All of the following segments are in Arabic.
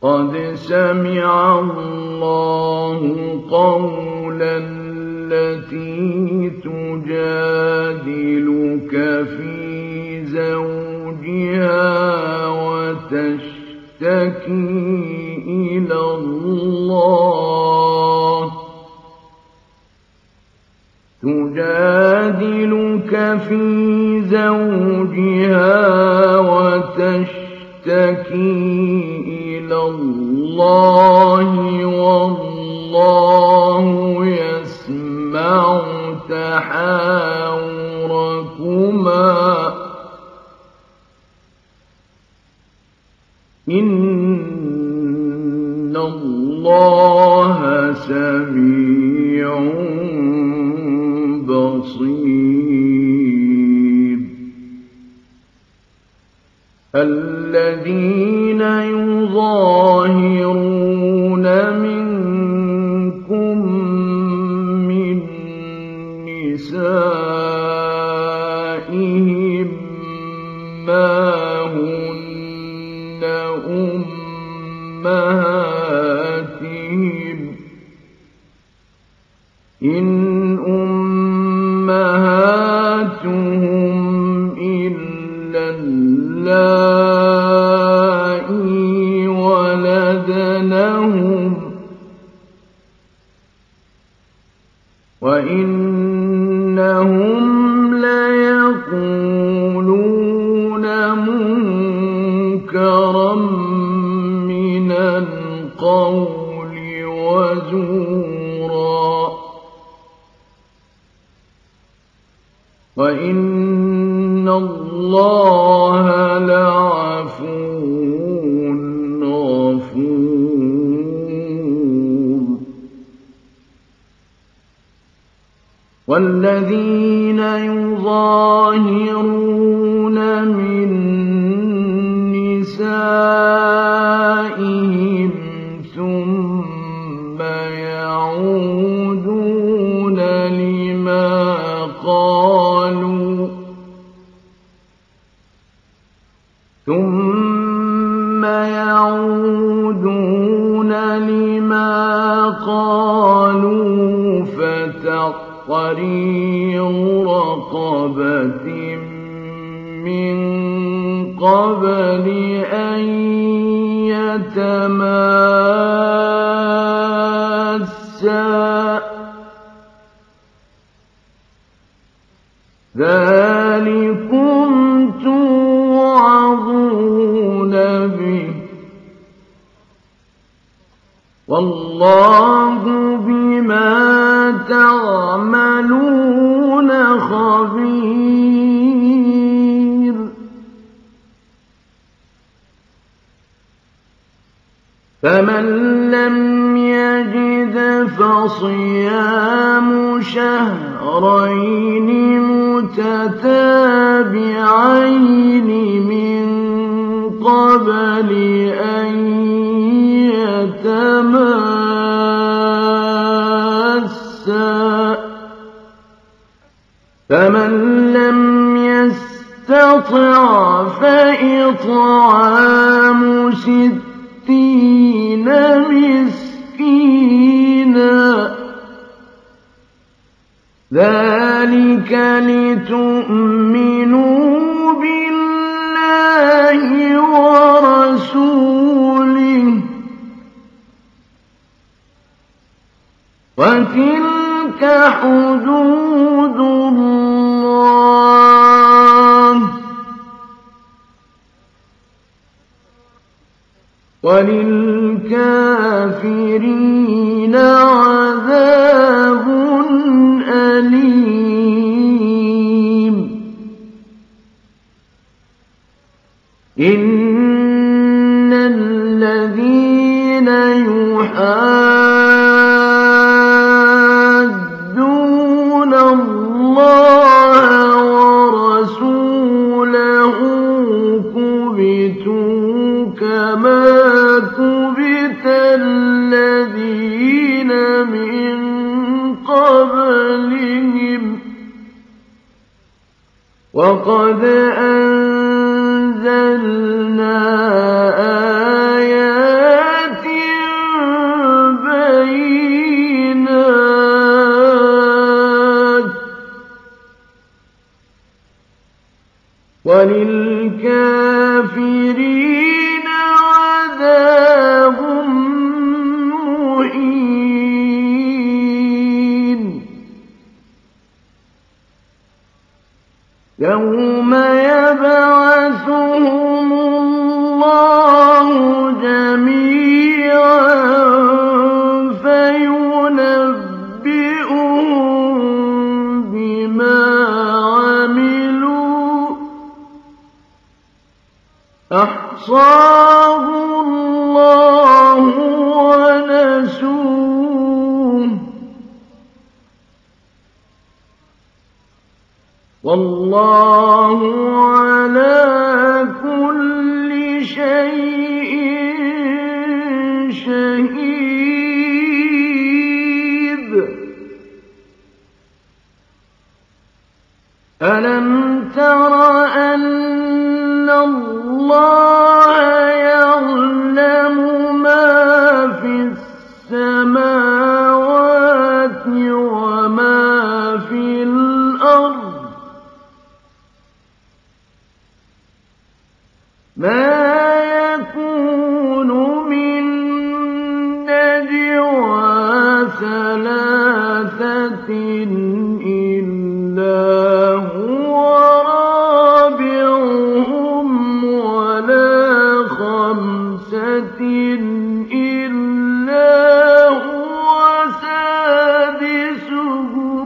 قد سمع الله قول التي تجادلك في زوجها وتشتكي إلى الله والله يسمع تحاوركما إن الله سميع بصير. الذين يظاهرون منكم من نسائهم ما هن أمهاتهم إن أمهاتهم إلا اللائي ولدنهم وإنهم ليقولون منكرا من القول وزورا وإن الله لعفو غفور. والذين يظاهرون من نسائهم ثم يعودون لما قالوا فتحرير رقبة من قبل أن يتماسا ذلكم توعظون به والله بما تعملون خبير. فمن لم يجد فصيام شهرين متتابعين من قبل أن يتماسا فمن لم يستطع فإطعام 60 مسكينا ذلك لتؤمنوا بالله ورسوله وتلك حدود الله وللكافرين عذاب أليم. إن الذين يحادون الله ورسوله كبتوا كما كبت الذين من قبلهم وقد أنزلنا آيات وَلِلْكَافِرِينَ عَذَابٌ مُّهِينٌ يَوْمَ يَبْعَثُهُمُ اللَّهُ جَمِيعًا فَيُنَبِّئُهُم بِمَا عَمِلُوا أَحْصَاهُ اللَّهُ وَنَسُوهُ ۚ وَاللَّهُ عَلَىٰ كُلِّ شَيْءٍ شَهِيدٌ أَلَمْ تَرَ أَنَّ اللَّهَ يَعْلَمُ مَا فِي السَّمَاوَاتِ وَمَا فِي الْأَرْضِ مَا يَكُونُ مِن نَّجْوَىٰ ثَلَاثَةٍ إِلَّا هُوَ رَابِعُهُمْ وَلَا خَمْسَةٍ إِلَّا هُوَ سَادِسُهُمْ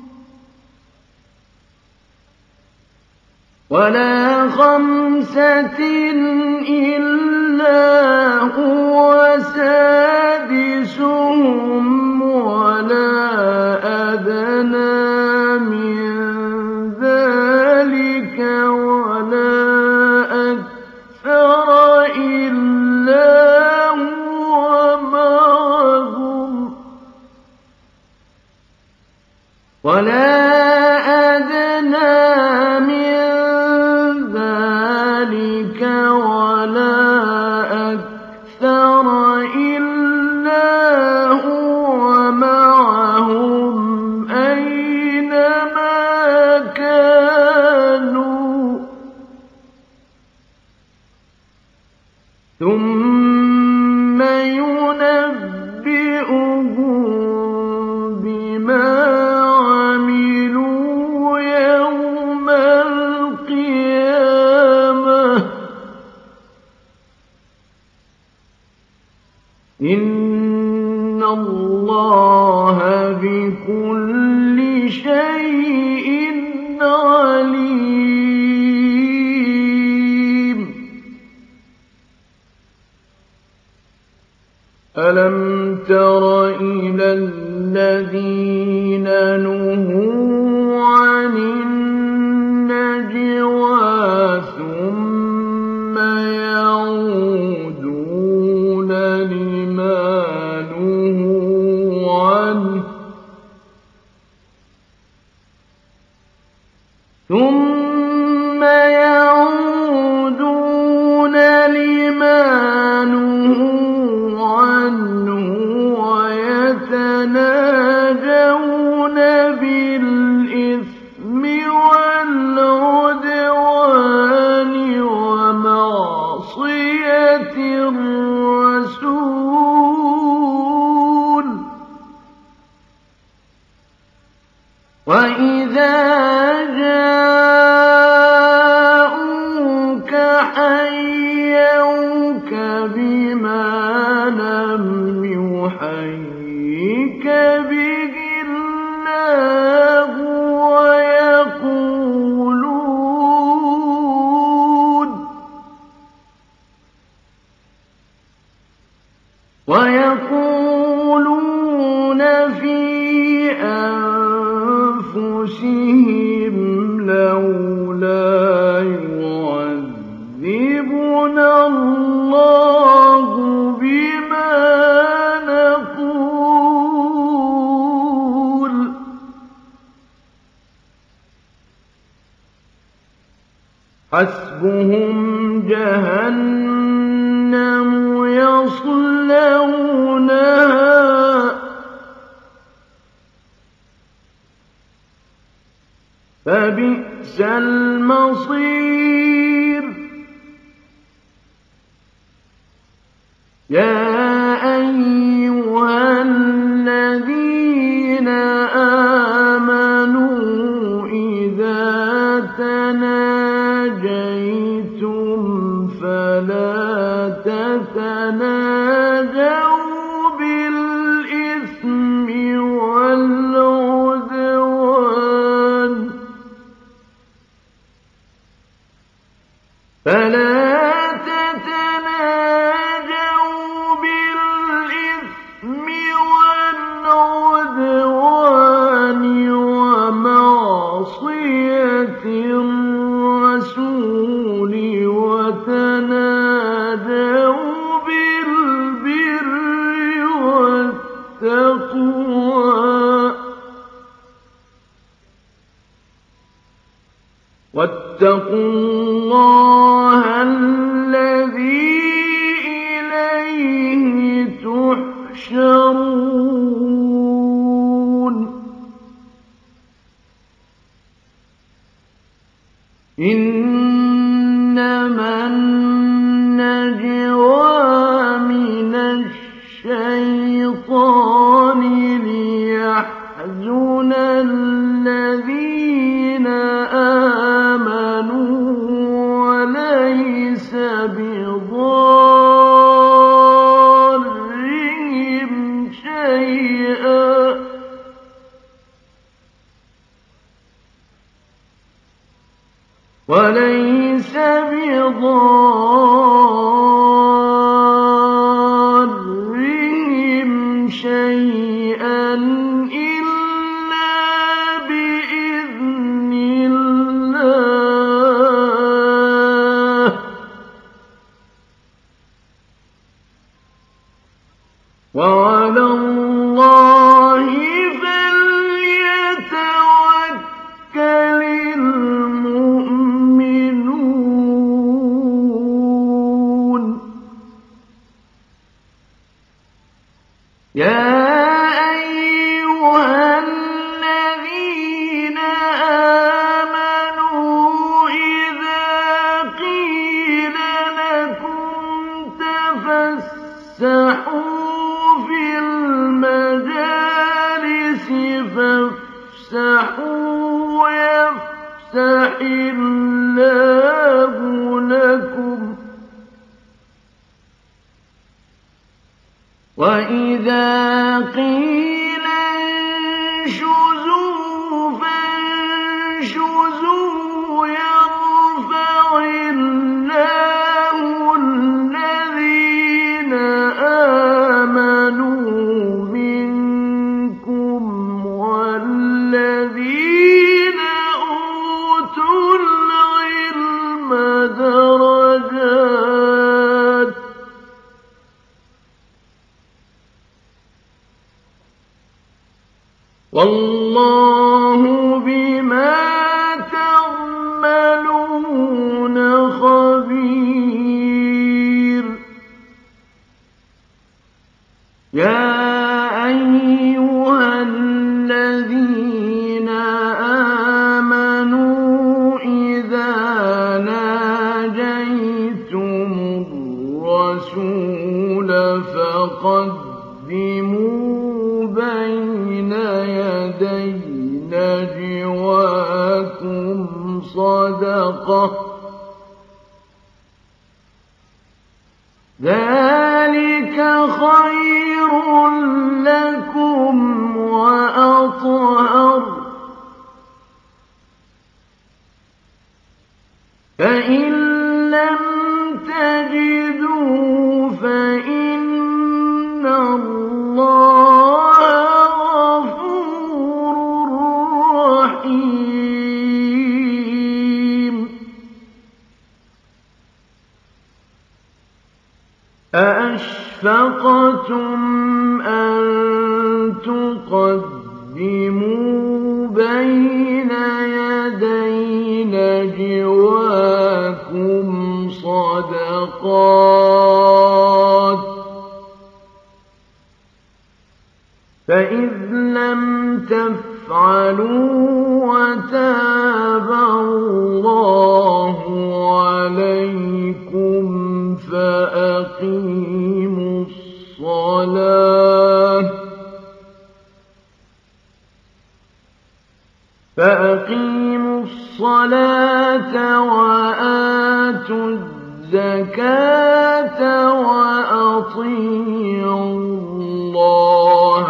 وَلَا أَدْنَىٰ مِن ذَٰلِكَ وَلَا أَكْثَرَ إِلَّا هُوَ مَعَهُمْ أَيْنَمَا كَانُوا ۖ ثُمَّ يُنَبِّئُهُم بِمَا عَمِلُوا يَوْمَ الْقِيَامَةِ ۚ إِنَّ اللَّهَ بِكُلِّ شَيْءٍ عَلِيمٌ أَلَمْ تَرَ إِلَى الَّذِينَ نُهُوا عَنِ النَّجْوَىٰ ثُمَّ يَعُودُونَ لِمَا نُهُوا عَنْهُ وَيَتَنَاجَوْنَ بِالْإِثْمِ وَالْعُدْوَانِ وَمَعْصِيَتِ الرَّسُولِ ۚ وَإِذَا جَاءُوكَ حَيَّوْكَ بِمَا لَمْ يُحَيِّكَ بِهِ اللَّهُ وَيَقُولُونَ فِي أَنفُسِهِمْ لَوْلَا يُعَذِّبُنَا اللَّهُ بِمَا نَقُولُ ۚ حَسْبُهُمْ جَهَنَّمُ يَصْلَوْنَهَا فَبِئْسَ الْمَصِيرُ يا أيها الذين آمنوا إذا تناجيتم فلا تتناجوا بالإثم والعدوان ومعصية الرسول وتناجوا بالبر والتقوى واتقوا الله الذي إليه تحشرون إنما النجوى من الشيطان ليحزن الذين آمنوا وليس بضارهم شيئا إلا بإذن الله وعلى الله فليتوكل المؤمنون يا أيها الذين آمنوا إذا قيل لكم تفسحوا في المجالس فافسحوا يفسح الله لكم وإذا قيل انشزوا فانشزوا يرفع الله الذين آمنوا منكم والذين أوتوا العلم درجات والله بما تعملون خبير يا أيها الذين آمنوا إذا ناجيتم الرسول فقدموا بين يدي نجواكم صدقة ذلك خير لكم وأطهر فإن لم تجدوا فإن الله غفور رحيم أأشفقتم أن تقدموا بين يدي نجواكم صدقات فإذ لم تفعلوا وتاب الله عليكم فأقيموا الصلاة وآتوا الزكاة وأطيعوا الله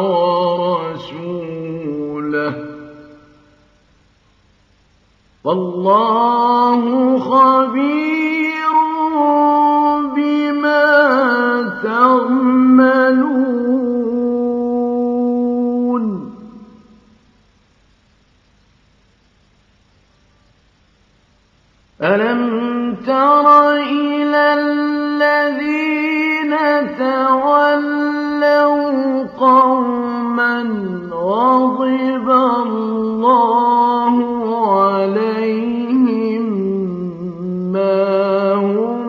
ورسوله والله خبير بما تعملون. ألم تر إلى الذين تولوا قوما غضب الله عليهم ما هم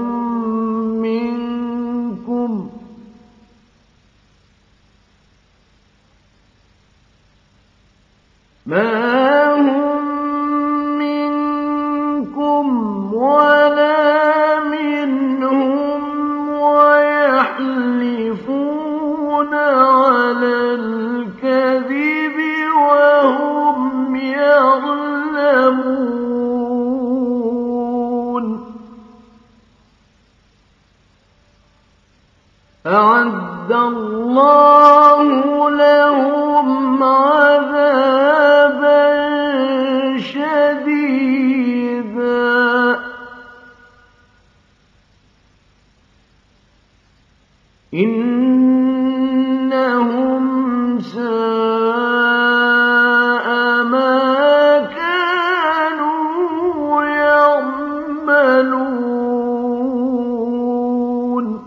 منكم ولا منهم ويحلفون على الكذب وهم يعلمون. أعد الله لهم عذابا شديدا إنهم ساء ما كانوا يعملون.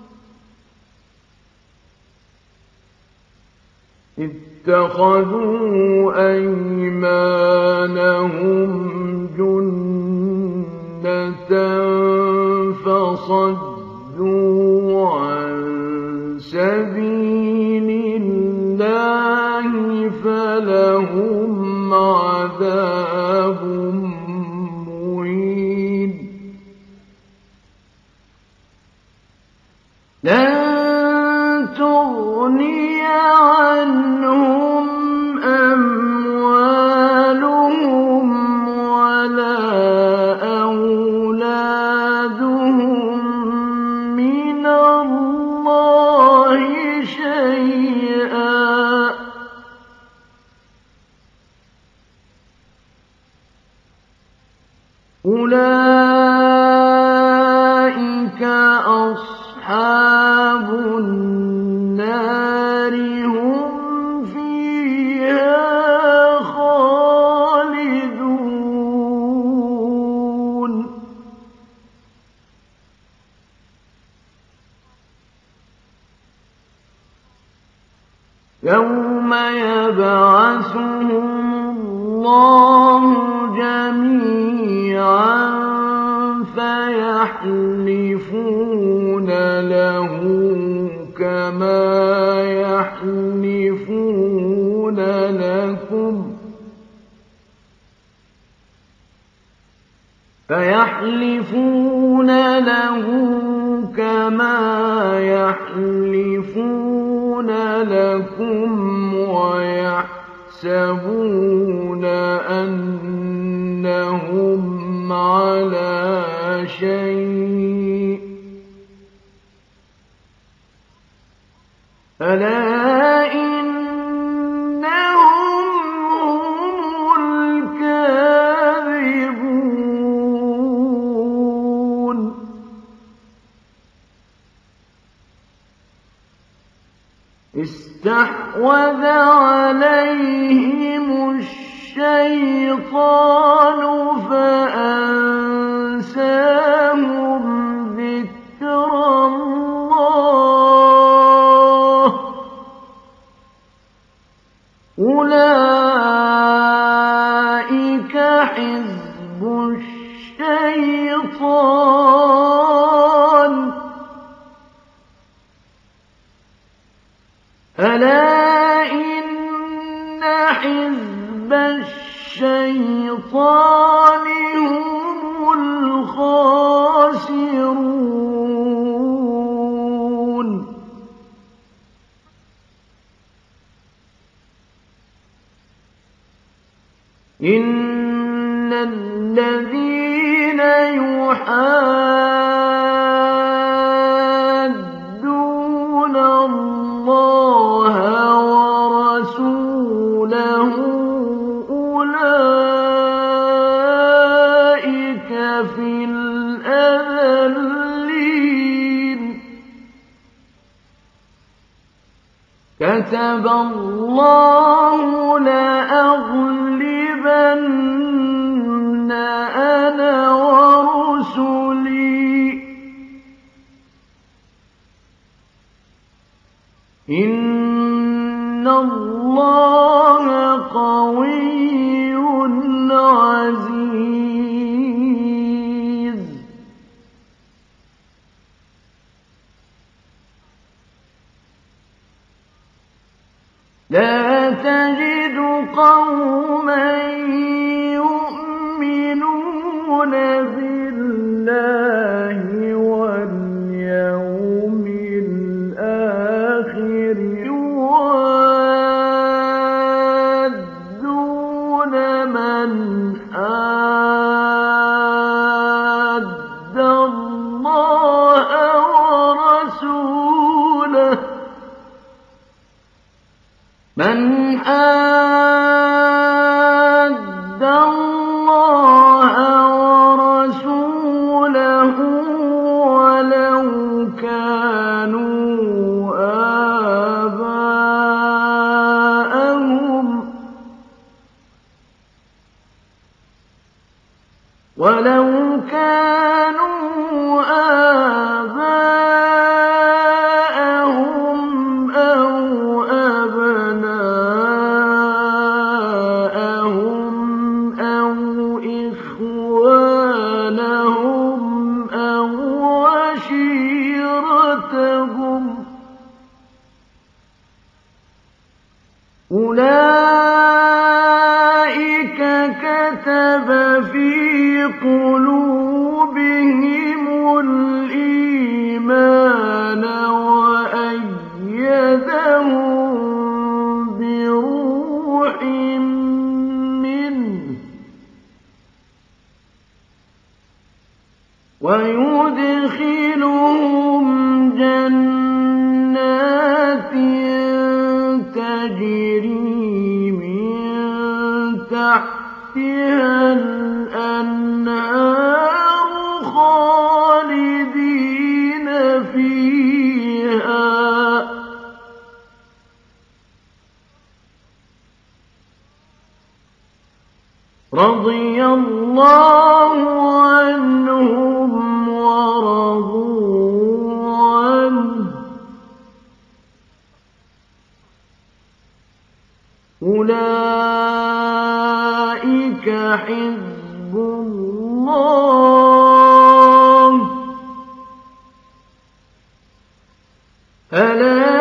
اتخذوا أيمانهم جنة فصدوا عن سبيل الله فلهم عذاب مهين. لن تغني عنهم أموالهم ولا أولادهم من الله شيئا أولئك أصحاب النار هم فيها خالدون. يوم يبعثهم الله جميعا فيحلفون له كما يحلفون لكم ويحسبون أنهم على شيء ألا إنهم هم الكاذبون. استحوذ عليهم الشيطان فأنساهم ذكر الله أولئك حزب الشيطان ألا إن حزب الشيطان هم الخاسرون. إن الذين يحادون الله ورسوله أولئك في الأذلين كتب الله لأغلبن أنا ورسلي إن الله قوي عزيز. لا تجد قوما يؤمنون بالله واليوم الآخر يوادون من حاد الله ورسوله من حاد الله ورسوله ولو كانوا آباءهم أو أبناءهم أو إخوانهم أو عشيرتهم أولئك كتب في قلوبهم الإيمان وأيدهم بروح منه ويدخلهم جنات تجري من تحتها الأنهار خالدين فيها رضي الله عنهم ورضوا عنه أولئك حزب الله ألا